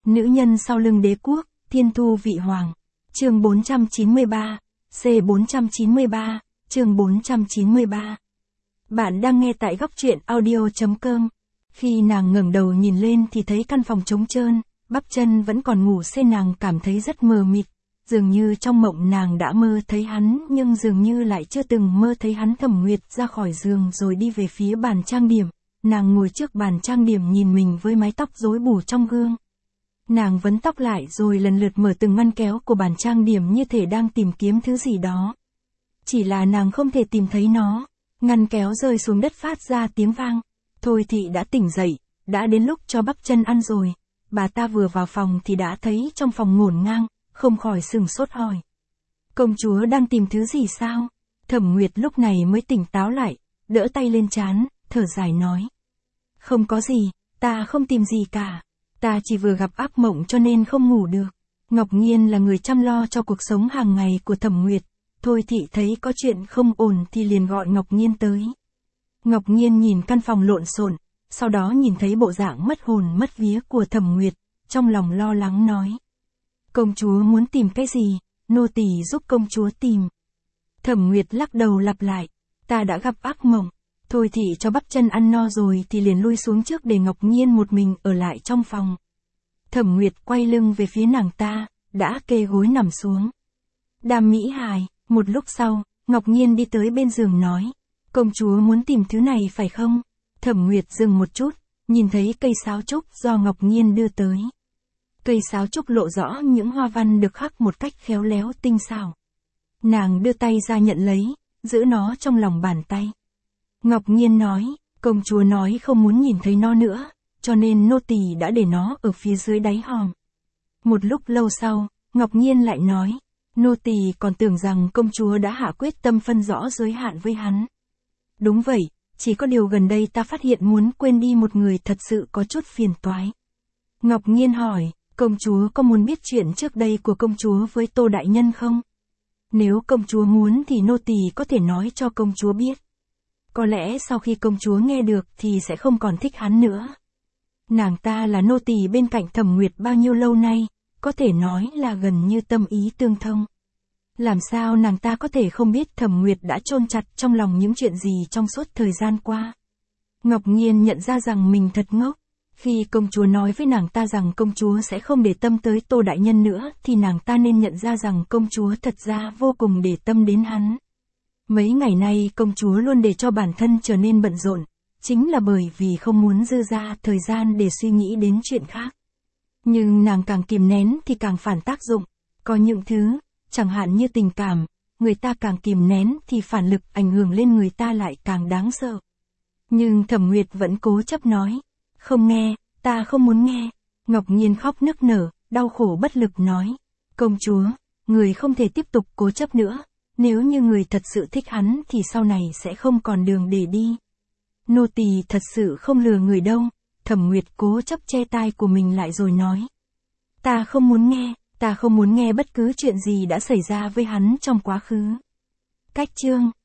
Nữ nhân sau lưng đế quốc, thiên thu vị hoàng. Chương 493, C493, chương 493. Bạn đang nghe tại góc truyện audio.com. Khi nàng ngẩng đầu nhìn lên thì thấy căn phòng trống trơn, bắp chân vẫn còn ngủ say, nàng cảm thấy rất mờ mịt. Dường như trong mộng nàng đã mơ thấy hắn, nhưng dường như lại chưa từng mơ thấy hắn. Thẩm Nguyệt ra khỏi giường rồi đi về phía bàn trang điểm. Nàng ngồi trước bàn trang điểm nhìn mình với mái tóc rối bù trong gương. Nàng vấn tóc lại rồi lần lượt mở từng ngăn kéo của bàn trang điểm như thể đang tìm kiếm thứ gì đó. Chỉ là nàng không thể tìm thấy nó. Ngăn kéo rơi xuống đất phát ra tiếng vang. Thôi Thị đã tỉnh dậy, đã đến lúc cho bắp chân ăn rồi. Bà ta vừa vào phòng thì đã thấy trong phòng ngổn ngang, không khỏi sửng sốt hỏi. Công chúa đang tìm thứ gì sao? Thẩm Nguyệt lúc này mới tỉnh táo lại, đỡ tay lên trán, thở dài nói. Không có gì, ta không tìm gì cả. Ta chỉ vừa gặp ác mộng cho nên không ngủ được. Ngọc Nghiên là người chăm lo cho cuộc sống hàng ngày của Thẩm Nguyệt. Thôi Thị thấy có chuyện không ổn thì liền gọi Ngọc Nghiên tới. Ngọc Nghiên nhìn căn phòng lộn xộn, sau đó nhìn thấy bộ dạng mất hồn mất vía của Thẩm Nguyệt, trong lòng lo lắng nói. Công chúa muốn tìm cái gì, nô tỳ giúp công chúa tìm. Thẩm Nguyệt lắc đầu lặp lại, ta đã gặp ác mộng. Thôi Thị cho bắp chân ăn no rồi thì liền lui xuống trước để Ngọc Nghiên một mình ở lại trong phòng. Thẩm Nguyệt quay lưng về phía nàng ta, đã kê gối nằm xuống. Đàm Mỹ Hài, một lúc sau, Ngọc Nghiên đi tới bên giường nói, công chúa muốn tìm thứ này phải không? Thẩm Nguyệt dừng một chút, nhìn thấy cây sáo trúc do Ngọc Nghiên đưa tới. Cây sáo trúc lộ rõ những hoa văn được khắc một cách khéo léo tinh xảo. Nàng đưa tay ra nhận lấy, giữ nó trong lòng bàn tay. Ngọc Nghiên nói, công chúa nói không muốn nhìn thấy nó nữa, cho nên nô tỳ đã để nó ở phía dưới đáy hòm. Một lúc lâu sau, Ngọc Nghiên lại nói, nô tỳ còn tưởng rằng công chúa đã hạ quyết tâm phân rõ giới hạn với hắn. Đúng vậy, chỉ có điều gần đây ta phát hiện muốn quên đi một người thật sự có chút phiền toái. Ngọc Nghiên hỏi, công chúa có muốn biết chuyện trước đây của công chúa với Tô Đại Nhân không? Nếu công chúa muốn thì nô tỳ có thể nói cho công chúa biết. Có lẽ sau khi công chúa nghe được thì sẽ không còn thích hắn nữa. Nàng ta là nô tỳ bên cạnh Thẩm Nguyệt bao nhiêu lâu nay, có thể nói là gần như tâm ý tương thông. Làm sao nàng ta có thể không biết Thẩm Nguyệt đã chôn chặt trong lòng những chuyện gì trong suốt thời gian qua. Ngọc Nghiên nhận ra rằng mình thật ngốc. Khi công chúa nói với nàng ta rằng công chúa sẽ không để tâm tới Tô Đại Nhân nữa thì nàng ta nên nhận ra rằng công chúa thật ra vô cùng để tâm đến hắn. Mấy ngày nay công chúa luôn để cho bản thân trở nên bận rộn, chính là bởi vì không muốn dư ra thời gian để suy nghĩ đến chuyện khác. Nhưng nàng càng kìm nén thì càng phản tác dụng. Có những thứ, chẳng hạn như tình cảm, người ta càng kìm nén thì phản lực ảnh hưởng lên người ta lại càng đáng sợ. Nhưng Thẩm Nguyệt vẫn cố chấp nói, không nghe, ta không muốn nghe. Ngọc Nghiên khóc nức nở, đau khổ bất lực nói, công chúa, người không thể tiếp tục cố chấp nữa. Nếu như người thật sự thích hắn thì sau này sẽ không còn đường để đi. Nô tỳ thật sự không lừa người đâu. Thẩm Nguyệt cố chấp che tai của mình lại rồi nói. Ta không muốn nghe bất cứ chuyện gì đã xảy ra với hắn trong quá khứ. Cách chương